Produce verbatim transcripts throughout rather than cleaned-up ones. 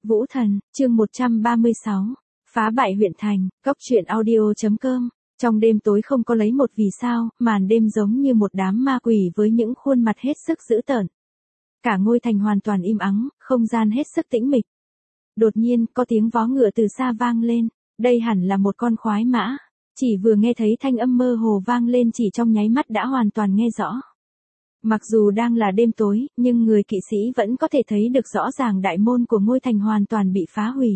Vũ Thần, chương một trăm ba mươi sáu. Phá bại huyện thành, góc truyện audio.com. Trong đêm tối không có lấy một vì sao, màn đêm giống như một đám ma quỷ với những khuôn mặt hết sức dữ tợn. Cả ngôi thành hoàn toàn im ắng, không gian hết sức tĩnh mịch. Đột nhiên, có tiếng vó ngựa từ xa vang lên, đây hẳn là một con khoái mã. Chỉ vừa nghe thấy thanh âm mơ hồ vang lên chỉ trong nháy mắt đã hoàn toàn nghe rõ. Mặc dù đang là đêm tối, nhưng người kỵ sĩ vẫn có thể thấy được rõ ràng đại môn của ngôi thành hoàn toàn bị phá hủy.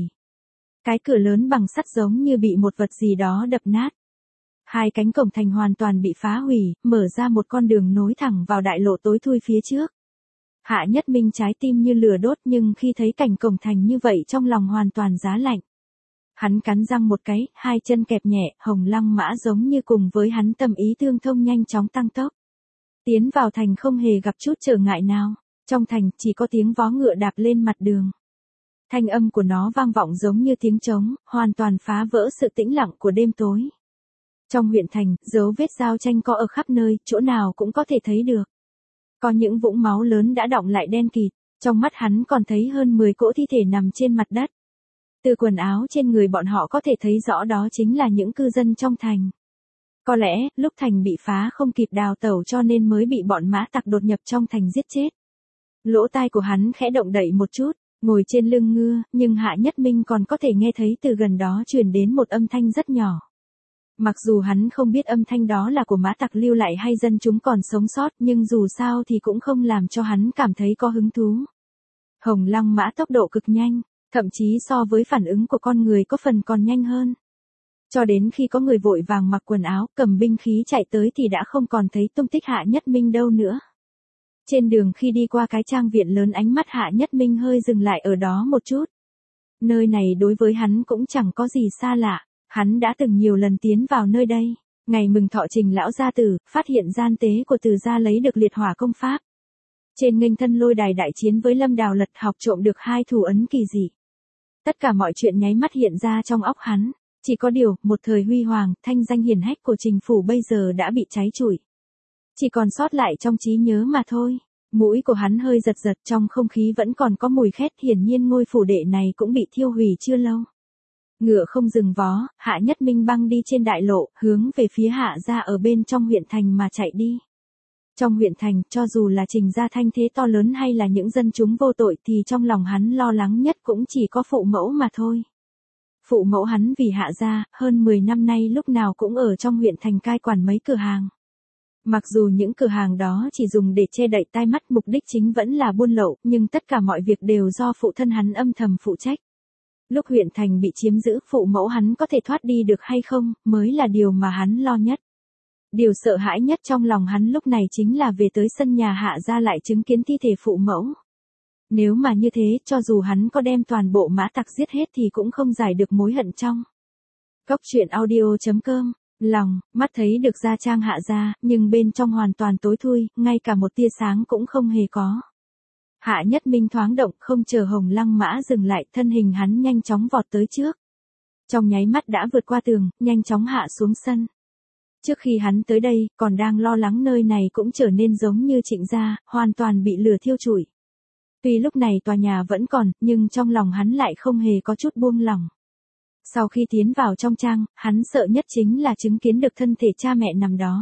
Cái cửa lớn bằng sắt giống như bị một vật gì đó đập nát. Hai cánh cổng thành hoàn toàn bị phá hủy, mở ra một con đường nối thẳng vào đại lộ tối thui phía trước. Hạ Nhất Minh trái tim như lửa đốt nhưng khi thấy cảnh cổng thành như vậy trong lòng hoàn toàn giá lạnh. Hắn cắn răng một cái, hai chân kẹp nhẹ, Hồng Lăng Mã giống như cùng với hắn tâm ý tương thông nhanh chóng tăng tốc. Tiến vào thành không hề gặp chút trở ngại nào, trong thành chỉ có tiếng vó ngựa đạp lên mặt đường. Thanh âm của nó vang vọng giống như tiếng trống, hoàn toàn phá vỡ sự tĩnh lặng của đêm tối. Trong huyện thành, dấu vết giao tranh có ở khắp nơi, chỗ nào cũng có thể thấy được. Có những vũng máu lớn đã đọng lại đen kịt, trong mắt hắn còn thấy hơn mười cỗ thi thể nằm trên mặt đất. Từ quần áo trên người bọn họ có thể thấy rõ đó chính là những cư dân trong thành. Có lẽ, lúc thành bị phá không kịp đào tẩu cho nên mới bị bọn mã tặc đột nhập trong thành giết chết. Lỗ tai của hắn khẽ động đậy một chút, ngồi trên lưng ngựa, nhưng Hạ Nhất Minh còn có thể nghe thấy từ gần đó truyền đến một âm thanh rất nhỏ. Mặc dù hắn không biết âm thanh đó là của mã tặc lưu lại hay dân chúng còn sống sót, nhưng dù sao thì cũng không làm cho hắn cảm thấy có hứng thú. Hồng Lăng Mã tốc độ cực nhanh, thậm chí so với phản ứng của con người có phần còn nhanh hơn. Cho đến khi có người vội vàng mặc quần áo, cầm binh khí chạy tới thì đã không còn thấy tung tích Hạ Nhất Minh đâu nữa. Trên đường khi đi qua cái trang viện lớn ánh mắt Hạ Nhất Minh hơi dừng lại ở đó một chút. Nơi này đối với hắn cũng chẳng có gì xa lạ, hắn đã từng nhiều lần tiến vào nơi đây. Ngày mừng thọ Trình lão gia tử, phát hiện gian tế của Từ gia lấy được liệt hỏa công pháp. Trên nghênh thân lôi đài đại chiến với Lâm Đào Lật học trộm được hai thủ ấn kỳ dị. Tất cả mọi chuyện nháy mắt hiện ra trong óc hắn. Chỉ có điều, một thời huy hoàng, thanh danh hiển hách của Trình phủ bây giờ đã bị cháy trụi. Chỉ còn sót lại trong trí nhớ mà thôi. Mũi của hắn hơi giật giật, trong không khí vẫn còn có mùi khét, hiển nhiên ngôi phủ đệ này cũng bị thiêu hủy chưa lâu. Ngựa không dừng vó, Hạ Nhất Minh băng đi trên đại lộ, hướng về phía Hạ gia ở bên trong huyện thành mà chạy đi. Trong huyện thành, cho dù là Trình gia thanh thế to lớn hay là những dân chúng vô tội thì trong lòng hắn lo lắng nhất cũng chỉ có phụ mẫu mà thôi. Phụ mẫu hắn vì Hạ gia, hơn mười năm nay lúc nào cũng ở trong huyện thành cai quản mấy cửa hàng. Mặc dù những cửa hàng đó chỉ dùng để che đậy tai mắt, mục đích chính vẫn là buôn lậu, nhưng tất cả mọi việc đều do phụ thân hắn âm thầm phụ trách. Lúc huyện thành bị chiếm giữ, phụ mẫu hắn có thể thoát đi được hay không, mới là điều mà hắn lo nhất. Điều sợ hãi nhất trong lòng hắn lúc này chính là về tới sân nhà Hạ gia lại chứng kiến thi thể phụ mẫu. Nếu mà như thế, cho dù hắn có đem toàn bộ mã tặc giết hết thì cũng không giải được mối hận trong. Góc truyện audio.com. Lòng, mắt thấy được gia trang Hạ gia, nhưng bên trong hoàn toàn tối thui, ngay cả một tia sáng cũng không hề có. Hạ Nhất Minh thoáng động, không chờ Hồng Lăng Mã dừng lại, thân hình hắn nhanh chóng vọt tới trước. Trong nháy mắt đã vượt qua tường, nhanh chóng hạ xuống sân. Trước khi hắn tới đây, còn đang lo lắng nơi này cũng trở nên giống như Trịnh gia, hoàn toàn bị lửa thiêu trụi. Tuy lúc này tòa nhà vẫn còn, nhưng trong lòng hắn lại không hề có chút buông lỏng. Sau khi tiến vào trong trang, hắn sợ nhất chính là chứng kiến được thân thể cha mẹ nằm đó.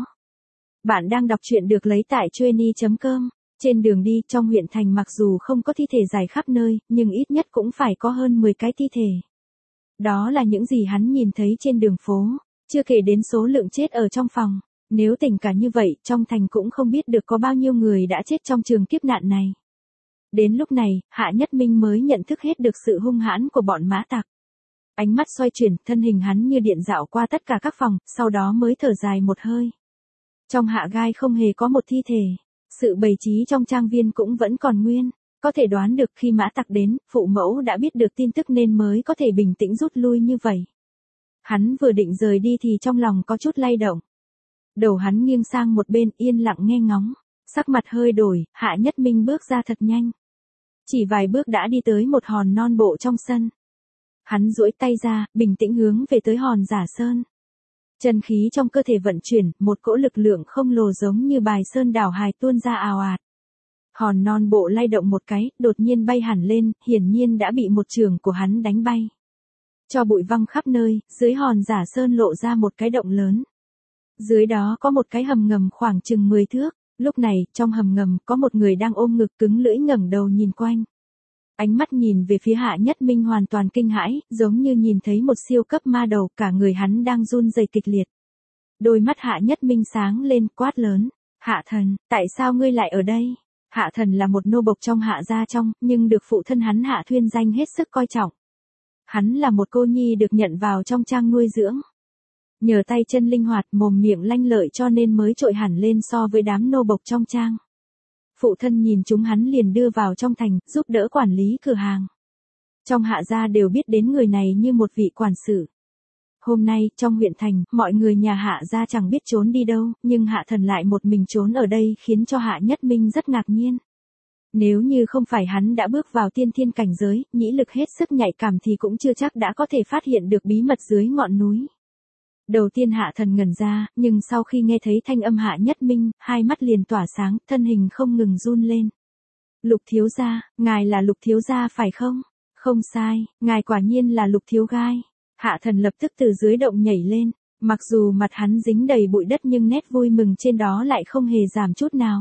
Bạn đang đọc truyện được lấy tại chueny chấm com. Trên đường đi trong huyện thành mặc dù không có thi thể dài khắp nơi, nhưng ít nhất cũng phải có hơn mười cái thi thể. Đó là những gì hắn nhìn thấy trên đường phố, chưa kể đến số lượng chết ở trong phòng. Nếu tính cả như vậy, trong thành cũng không biết được có bao nhiêu người đã chết trong trường kiếp nạn này. Đến lúc này, Hạ Nhất Minh mới nhận thức hết được sự hung hãn của bọn mã tặc. Ánh mắt xoay chuyển, thân hình hắn như điện dạo qua tất cả các phòng, sau đó mới thở dài một hơi. Trong Hạ gai không hề có một thi thể. Sự bày trí trong trang viên cũng vẫn còn nguyên. Có thể đoán được khi mã tặc đến, phụ mẫu đã biết được tin tức nên mới có thể bình tĩnh rút lui như vậy. Hắn vừa định rời đi thì trong lòng có chút lay động. Đầu hắn nghiêng sang một bên, yên lặng nghe ngóng. Sắc mặt hơi đổi, Hạ Nhất Minh bước ra thật nhanh. Chỉ vài bước đã đi tới một hòn non bộ trong sân. Hắn duỗi tay ra, bình tĩnh hướng về tới hòn giả sơn. Chân khí trong cơ thể vận chuyển, một cỗ lực lượng không lồ giống như bài sơn đảo hải tuôn ra ào ạt. Hòn non bộ lay động một cái, đột nhiên bay hẳn lên, hiển nhiên đã bị một chưởng của hắn đánh bay. Cho bụi văng khắp nơi, dưới hòn giả sơn lộ ra một cái động lớn. Dưới đó có một cái hầm ngầm khoảng chừng mười thước, lúc này, trong hầm ngầm có một người đang ôm ngực cứng lưỡi ngẩng đầu nhìn quanh. Ánh mắt nhìn về phía Hạ Nhất Minh hoàn toàn kinh hãi, giống như nhìn thấy một siêu cấp ma đầu, cả người hắn đang run rẩy kịch liệt. Đôi mắt Hạ Nhất Minh sáng lên, quát lớn, Hạ Thần, tại sao ngươi lại ở đây? Hạ Thần là một nô bộc trong Hạ gia trong, nhưng được phụ thân hắn Hạ Thuyên Danh hết sức coi trọng. Hắn là một cô nhi được nhận vào trong trang nuôi dưỡng. Nhờ tay chân linh hoạt, mồm miệng lanh lợi cho nên mới trội hẳn lên so với đám nô bộc trong trang. Phụ thân nhìn chúng hắn liền đưa vào trong thành, giúp đỡ quản lý cửa hàng. Trong Hạ gia đều biết đến người này như một vị quản sự. Hôm nay, trong huyện thành, mọi người nhà Hạ gia chẳng biết trốn đi đâu, nhưng Hạ Thần lại một mình trốn ở đây khiến cho Hạ Nhất Minh rất ngạc nhiên. Nếu như không phải hắn đã bước vào tiên thiên cảnh giới, nhĩ lực hết sức nhạy cảm thì cũng chưa chắc đã có thể phát hiện được bí mật dưới ngọn núi. Đầu tiên Hạ Thần ngẩn ra, nhưng sau khi nghe thấy thanh âm Hạ Nhất Minh, hai mắt liền tỏa sáng, thân hình không ngừng run lên. Lục thiếu gia, ngài là Lục thiếu gia phải không? Không sai, ngài quả nhiên là Lục thiếu gai. Hạ Thần lập tức từ dưới động nhảy lên, mặc dù mặt hắn dính đầy bụi đất nhưng nét vui mừng trên đó lại không hề giảm chút nào.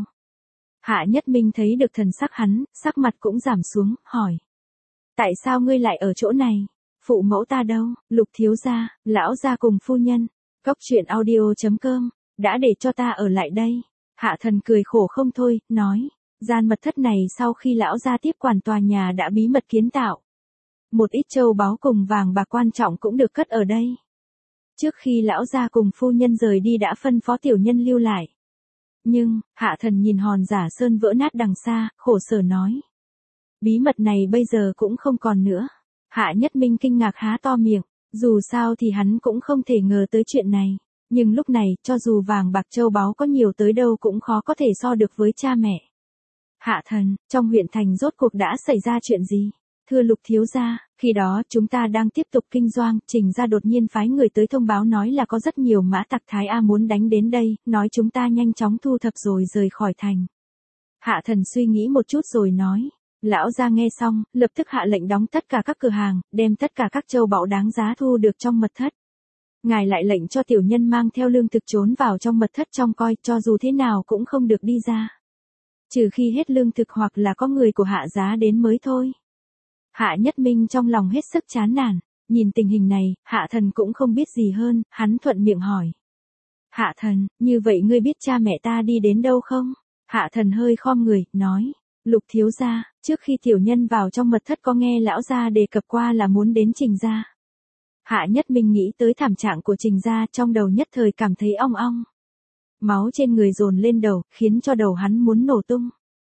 Hạ Nhất Minh thấy được thần sắc hắn, sắc mặt cũng giảm xuống, hỏi. Tại sao ngươi lại ở chỗ này? Phụ mẫu ta đâu? Lục thiếu gia, lão gia cùng phu nhân. Cốc truyện audio chấm com, đã để cho ta ở lại đây. Hạ Thần cười khổ không thôi, nói. Gian mật thất này sau khi lão gia tiếp quản tòa nhà đã bí mật kiến tạo. Một ít châu báu cùng vàng bạc quan trọng cũng được cất ở đây. Trước khi lão gia cùng phu nhân rời đi đã phân phó tiểu nhân lưu lại. Nhưng, Hạ Thần nhìn hòn giả sơn vỡ nát đằng xa, khổ sở nói. Bí mật này bây giờ cũng không còn nữa. Hạ Nhất Minh kinh ngạc há to miệng, dù sao thì hắn cũng không thể ngờ tới chuyện này. Nhưng lúc này, cho dù vàng bạc châu báu có nhiều tới đâu cũng khó có thể so được với cha mẹ. Hạ Thần, trong huyện thành rốt cuộc đã xảy ra chuyện gì? Thưa Lục thiếu gia, khi đó chúng ta đang tiếp tục kinh doanh, Trình gia đột nhiên phái người tới thông báo nói là có rất nhiều mã tặc Thái A muốn đánh đến đây, nói chúng ta nhanh chóng thu thập rồi rời khỏi thành. Hạ Thần suy nghĩ một chút rồi nói. Lão gia nghe xong, lập tức hạ lệnh đóng tất cả các cửa hàng, đem tất cả các châu báu đáng giá thu được trong mật thất. Ngài lại lệnh cho tiểu nhân mang theo lương thực trốn vào trong mật thất trong coi, cho dù thế nào cũng không được đi ra. Trừ khi hết lương thực hoặc là có người của Hạ giá đến mới thôi. Hạ Nhất Minh trong lòng hết sức chán nản, nhìn tình hình này, Hạ Thần cũng không biết gì hơn, hắn thuận miệng hỏi. Hạ Thần, như vậy ngươi biết cha mẹ ta đi đến đâu không? Hạ Thần hơi khom người, nói. Lục thiếu gia, trước khi tiểu nhân vào trong mật thất có nghe lão gia đề cập qua là muốn đến Trình gia. Hạ Nhất Minh nghĩ tới thảm trạng của Trình gia trong đầu nhất thời cảm thấy ong ong. Máu trên người dồn lên đầu, khiến cho đầu hắn muốn nổ tung.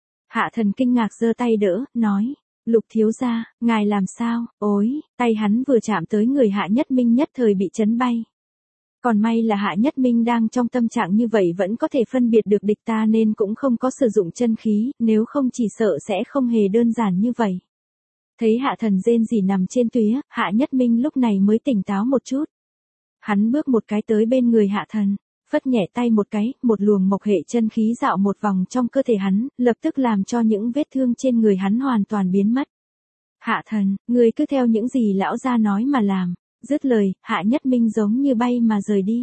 Hạ Thần kinh ngạc giơ tay đỡ, nói. Lục thiếu gia, ngài làm sao? Ôi, tay hắn vừa chạm tới người Hạ Nhất Minh nhất thời bị chấn bay. Còn may là Hạ Nhất Minh đang trong tâm trạng như vậy vẫn có thể phân biệt được địch ta nên cũng không có sử dụng chân khí, nếu không chỉ sợ sẽ không hề đơn giản như vậy. Thấy Hạ Thần rên rỉ nằm trên tuế, Hạ Nhất Minh lúc này mới tỉnh táo một chút. Hắn bước một cái tới bên người Hạ Thần, phất nhẹ tay một cái, một luồng mộc hệ chân khí dạo một vòng trong cơ thể hắn, lập tức làm cho những vết thương trên người hắn hoàn toàn biến mất. Hạ Thần, ngươi cứ theo những gì lão gia nói mà làm. Dứt lời, Hạ Nhất Minh giống như bay mà rời đi.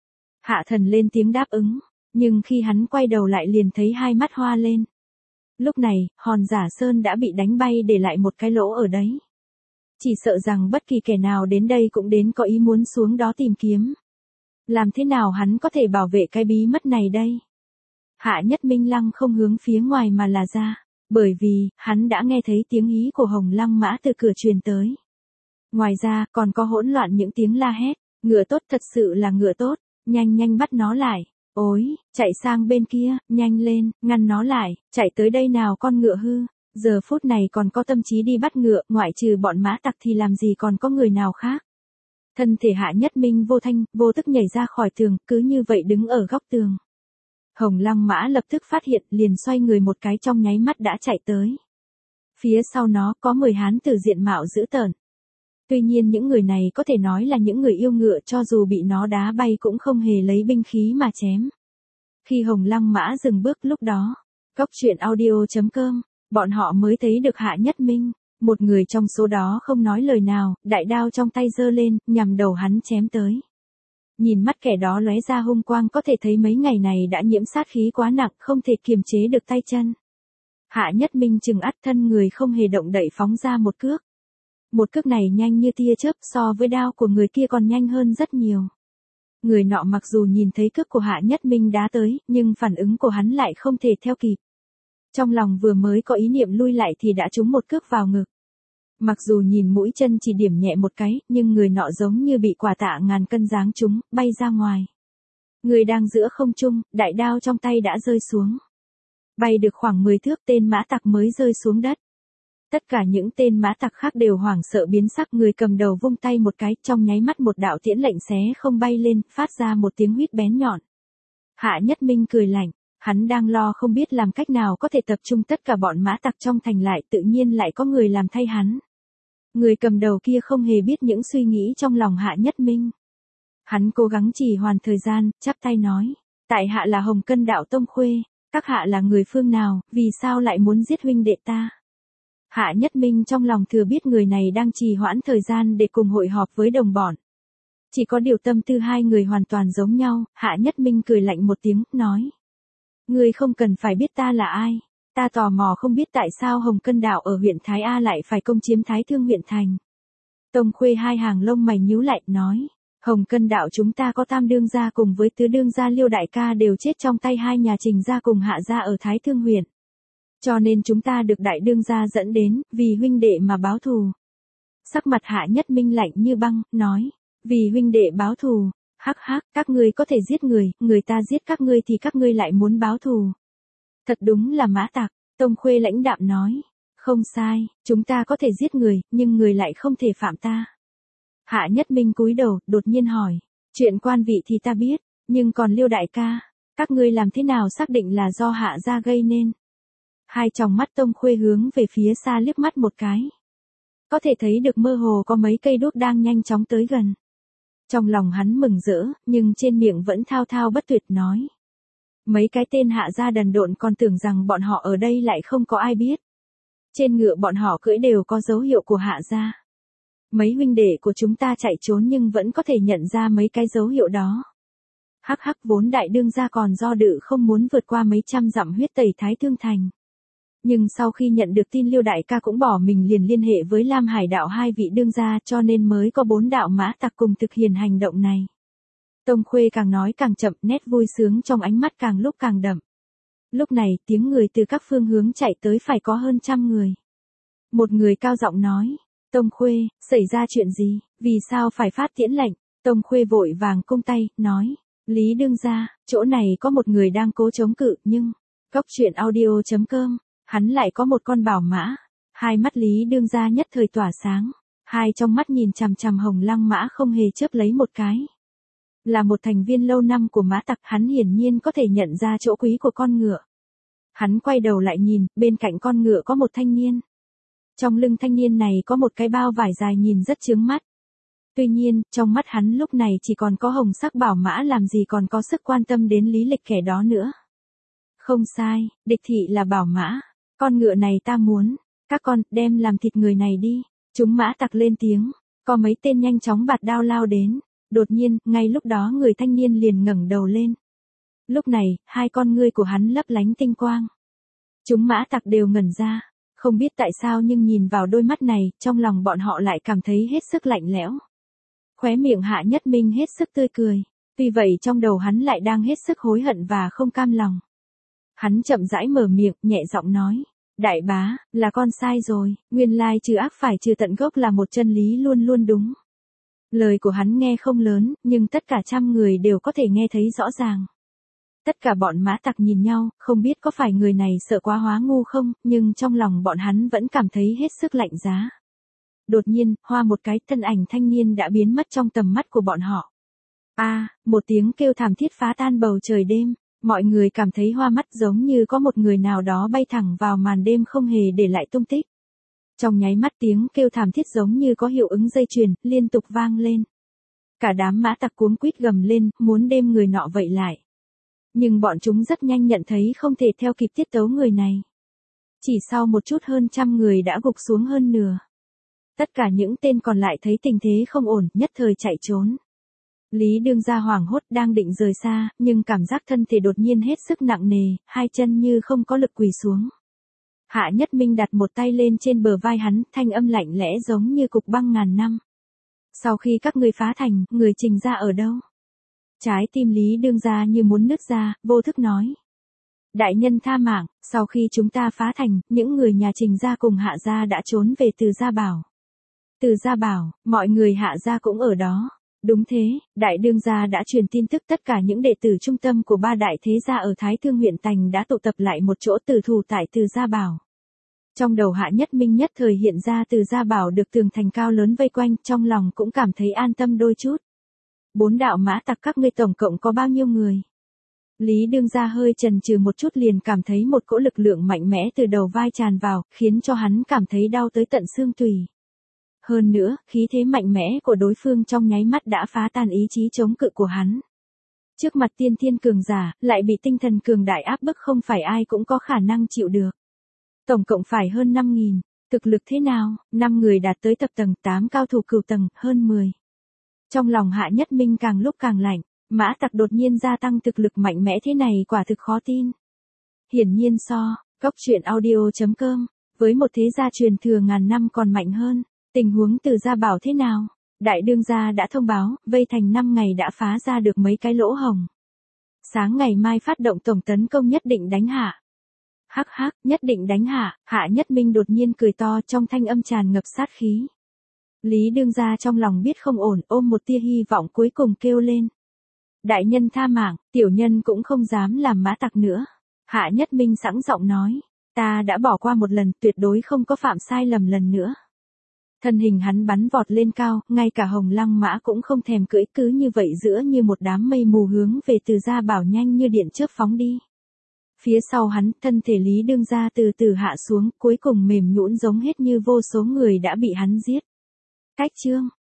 Hạ Thần lên tiếng đáp ứng, nhưng khi hắn quay đầu lại liền thấy hai mắt hoa lên. Lúc này, hòn giả sơn đã bị đánh bay để lại một cái lỗ ở đấy. Chỉ sợ rằng bất kỳ kẻ nào đến đây cũng đến có ý muốn xuống đó tìm kiếm. Làm thế nào hắn có thể bảo vệ cái bí mật này đây? Hạ Nhất Minh lăng không hướng phía ngoài mà là ra, bởi vì, hắn đã nghe thấy tiếng hí của Hồng Lăng Mã từ cửa truyền tới. Ngoài ra, còn có hỗn loạn những tiếng la hét, ngựa tốt thật sự là ngựa tốt, nhanh nhanh bắt nó lại, ối, chạy sang bên kia, nhanh lên, ngăn nó lại, chạy tới đây nào con ngựa hư, giờ phút này còn có tâm trí đi bắt ngựa, ngoại trừ bọn mã tặc thì làm gì còn có người nào khác. Thân thể Hạ Nhất Minh vô thanh, vô tức nhảy ra khỏi tường, cứ như vậy đứng ở góc tường. Hồng Lăng Mã lập tức phát hiện, liền xoay người một cái trong nháy mắt đã chạy tới. Phía sau nó có mười hán tử diện mạo dữ tợn. Tuy nhiên những người này có thể nói là những người yêu ngựa cho dù bị nó đá bay cũng không hề lấy binh khí mà chém. Khi Hồng Lăng Mã dừng bước lúc đó, Cốc truyện audio chấm com, bọn họ mới thấy được Hạ Nhất Minh. Một người trong số đó không nói lời nào, đại đao trong tay giơ lên, nhằm đầu hắn chém tới. Nhìn mắt kẻ đó lóe ra hung quang, có thể thấy mấy ngày này đã nhiễm sát khí quá nặng, không thể kiềm chế được tay chân. Hạ Nhất Minh trừng ắt thân người không hề động đậy phóng ra một cước. Một cước này nhanh như tia chớp, so với đao của người kia còn nhanh hơn rất nhiều. Người nọ mặc dù nhìn thấy cước của Hạ Nhất Minh đá tới, nhưng phản ứng của hắn lại không thể theo kịp. Trong lòng vừa mới có ý niệm lui lại thì đã trúng một cước vào ngực. Mặc dù nhìn mũi chân chỉ điểm nhẹ một cái, nhưng người nọ giống như bị quả tạ ngàn cân giáng trúng, bay ra ngoài. Người đang giữa không trung, đại đao trong tay đã rơi xuống. Bay được khoảng mười thước, tên mã tặc mới rơi xuống đất. Tất cả những tên mã tặc khác đều hoảng sợ biến sắc, người cầm đầu vung tay một cái, trong nháy mắt một đạo tiễn lệnh xé không bay lên, phát ra một tiếng huýt bén nhọn. Hạ Nhất Minh cười lạnh, hắn đang lo không biết làm cách nào có thể tập trung tất cả bọn mã tặc trong thành lại, tự nhiên lại có người làm thay hắn. Người cầm đầu kia không hề biết những suy nghĩ trong lòng Hạ Nhất Minh. Hắn cố gắng trì hoãn thời gian, chắp tay nói, tại hạ là Hồng Cân Đạo Tông Khuê, các hạ là người phương nào, vì sao lại muốn giết huynh đệ ta? Hạ Nhất Minh trong lòng thừa biết người này đang trì hoãn thời gian để cùng hội họp với đồng bọn. Chỉ có điều tâm tư hai người hoàn toàn giống nhau, Hạ Nhất Minh cười lạnh một tiếng, nói. Ngươi không cần phải biết ta là ai, ta tò mò không biết tại sao Hồng Cân Đạo ở huyện Thái A lại phải công chiếm Thái Thương huyện thành. Tông Khuê hai hàng lông mày nhíu lại, nói. Hồng Cân Đạo chúng ta có tam đương gia cùng với tứ đương gia Liêu đại ca đều chết trong tay hai nhà Trình gia cùng Hạ gia ở Thái Thương huyện. Cho nên chúng ta được đại đương gia dẫn đến, vì huynh đệ mà báo thù. Sắc mặt Hạ Nhất Minh lạnh như băng, nói, vì huynh đệ báo thù, hắc hắc, các ngươi có thể giết người, người ta giết các ngươi thì các ngươi lại muốn báo thù. Thật đúng là mã tặc, Tông Khuê lãnh đạm nói, không sai, chúng ta có thể giết người, nhưng người lại không thể phạm ta. Hạ Nhất Minh cúi đầu, đột nhiên hỏi, chuyện quan vị thì ta biết, nhưng còn Liêu đại ca, các ngươi làm thế nào xác định là do Hạ gia gây nên? Hai tròng mắt Tông Khuê hướng về phía xa liếc mắt một cái. Có thể thấy được mơ hồ có mấy cây đuốc đang nhanh chóng tới gần. Trong lòng hắn mừng rỡ, nhưng trên miệng vẫn thao thao bất tuyệt nói. Mấy cái tên Hạ gia đần độn còn tưởng rằng bọn họ ở đây lại không có ai biết. Trên ngựa bọn họ cưỡi đều có dấu hiệu của Hạ gia. Mấy huynh đệ của chúng ta chạy trốn nhưng vẫn có thể nhận ra mấy cái dấu hiệu đó. Hắc hắc, vốn đại đương gia còn do dự không muốn vượt qua mấy trăm dặm huyết tẩy Thái Thương thành. Nhưng sau khi nhận được tin Liêu đại ca cũng bỏ mình liền liên hệ với Lam Hải đạo hai vị đương gia, cho nên mới có bốn đạo mã tặc cùng thực hiện hành động này. Tông Khuê càng nói càng chậm, nét vui sướng trong ánh mắt càng lúc càng đậm. Lúc này, tiếng người từ các phương hướng chạy tới phải có hơn trăm người. Một người cao giọng nói, Tông Khuê, xảy ra chuyện gì, vì sao phải phát tiễn lệnh? Tông Khuê vội vàng cung tay, nói, Lý đương gia, chỗ này có một người đang cố chống cự, nhưng, cốc truyện audio chấm com, hắn lại có một con bảo mã. Hai mắt Lý đương gia nhất thời tỏa sáng, hai trong mắt nhìn chằm chằm Hồng Lăng mã không hề chớp lấy một cái. Là một thành viên lâu năm của mã tặc, hắn hiển nhiên có thể nhận ra chỗ quý của con ngựa. Hắn quay đầu lại nhìn, bên cạnh con ngựa có một thanh niên. Trong lưng thanh niên này có một cái bao vải dài nhìn rất chướng mắt. Tuy nhiên, trong mắt hắn lúc này chỉ còn có hồng sắc bảo mã, làm gì còn có sức quan tâm đến lý lịch kẻ đó nữa. Không sai, địch thị là bảo mã. Con ngựa này ta muốn, các con, đem làm thịt người này đi. Chúng mã tặc lên tiếng, có mấy tên nhanh chóng bạt đao lao đến. Đột nhiên, ngay lúc đó người thanh niên liền ngẩng đầu lên. Lúc này, hai con ngươi của hắn lấp lánh tinh quang. Chúng mã tặc đều ngẩn ra, không biết tại sao nhưng nhìn vào đôi mắt này, trong lòng bọn họ lại cảm thấy hết sức lạnh lẽo. Khóe miệng Hạ Nhất Minh hết sức tươi cười, tuy vậy trong đầu hắn lại đang hết sức hối hận và không cam lòng. Hắn chậm rãi mở miệng, nhẹ giọng nói, đại bá, là con sai rồi, nguyên lai trừ ác phải trừ tận gốc là một chân lý luôn luôn đúng. Lời của hắn nghe không lớn, nhưng tất cả trăm người đều có thể nghe thấy rõ ràng. Tất cả bọn mã tặc nhìn nhau, không biết có phải người này sợ quá hóa ngu không, nhưng trong lòng bọn hắn vẫn cảm thấy hết sức lạnh giá. Đột nhiên, hoa một cái, thân ảnh thanh niên đã biến mất trong tầm mắt của bọn họ. A, à, một tiếng kêu thảm thiết phá tan bầu trời đêm, mọi người cảm thấy hoa mắt, giống như có một người nào đó bay thẳng vào màn đêm không hề để lại tung tích. Trong nháy mắt tiếng kêu thảm thiết giống như có hiệu ứng dây chuyền, liên tục vang lên. Cả đám mã tặc cuống quýt gầm lên, muốn đem người nọ vậy lại. Nhưng bọn chúng rất nhanh nhận thấy không thể theo kịp tiết tấu người này. Chỉ sau một chút hơn trăm người đã gục xuống hơn nửa. Tất cả những tên còn lại thấy tình thế không ổn, nhất thời chạy trốn. Lý Đương Gia hoảng hốt đang định rời xa, nhưng cảm giác thân thể đột nhiên hết sức nặng nề, hai chân như không có lực quỳ xuống. Hạ Nhất Minh đặt một tay lên trên bờ vai hắn, thanh âm lạnh lẽ giống như cục băng ngàn năm. Sau khi các ngươi phá thành, người Trình gia ở đâu? Trái tim Lý Đương Gia như muốn nứt ra, vô thức nói. Đại nhân tha mạng, sau khi chúng ta phá thành, những người nhà Trình gia cùng Hạ gia đã trốn về Từ Gia Bảo. Từ Gia Bảo, mọi người Hạ gia cũng ở đó. Đúng thế, Đại Đương Gia đã truyền tin tức tất cả những đệ tử trung tâm của ba đại thế gia ở Thái Thương huyện Tành đã tụ tập lại một chỗ tử thủ tại Từ Gia Bảo. Trong đầu Hạ Nhất Minh nhất thời hiện ra Từ Gia Bảo được tường thành cao lớn vây quanh, trong lòng cũng cảm thấy an tâm đôi chút. Bốn đạo mã tặc các ngươi tổng cộng có bao nhiêu người? Lý Đương Gia hơi chần chừ một chút liền cảm thấy một cỗ lực lượng mạnh mẽ từ đầu vai tràn vào, khiến cho hắn cảm thấy đau tới tận xương tủy. Hơn nữa, khí thế mạnh mẽ của đối phương trong nháy mắt đã phá tan ý chí chống cự của hắn. Trước mặt tiên thiên cường giả, lại bị tinh thần cường đại áp bức không phải ai cũng có khả năng chịu được. Tổng cộng phải hơn năm nghìn, thực lực thế nào? năm người đạt tới tập tầng, tám cao thủ cửu tầng, hơn mười. Trong lòng Hạ Nhất Minh càng lúc càng lạnh, mã tặc đột nhiên gia tăng thực lực mạnh mẽ thế này quả thực khó tin. Hiển nhiên so, cốc truyện audio chấm com, với một thế gia truyền thừa ngàn năm còn mạnh hơn. Tình huống Từ Gia Bảo thế nào? Đại Đương Gia đã thông báo, vây thành năm ngày đã phá ra được mấy cái lỗ hổng. Sáng ngày mai phát động tổng tấn công nhất định đánh hạ. Hắc hắc, nhất định đánh hạ, Hạ Nhất Minh đột nhiên cười to trong thanh âm tràn ngập sát khí. Lý Đương Gia trong lòng biết không ổn, ôm một tia hy vọng cuối cùng kêu lên. Đại nhân tha mạng, tiểu nhân cũng không dám làm mã tặc nữa. Hạ Nhất Minh sẵn giọng nói, ta đã bỏ qua một lần, tuyệt đối không có phạm sai lầm lần nữa. Thân hình hắn bắn vọt lên cao, ngay cả Hồng Lăng Mã cũng không thèm cưỡi, cứ như vậy giữa như một đám mây mù hướng về Từ Gia Bảo nhanh như điện chớp phóng đi. Phía sau hắn, thân thể Lý Đương Gia từ từ hạ xuống, cuối cùng mềm nhũn giống hết như vô số người đã bị hắn giết. Cách chương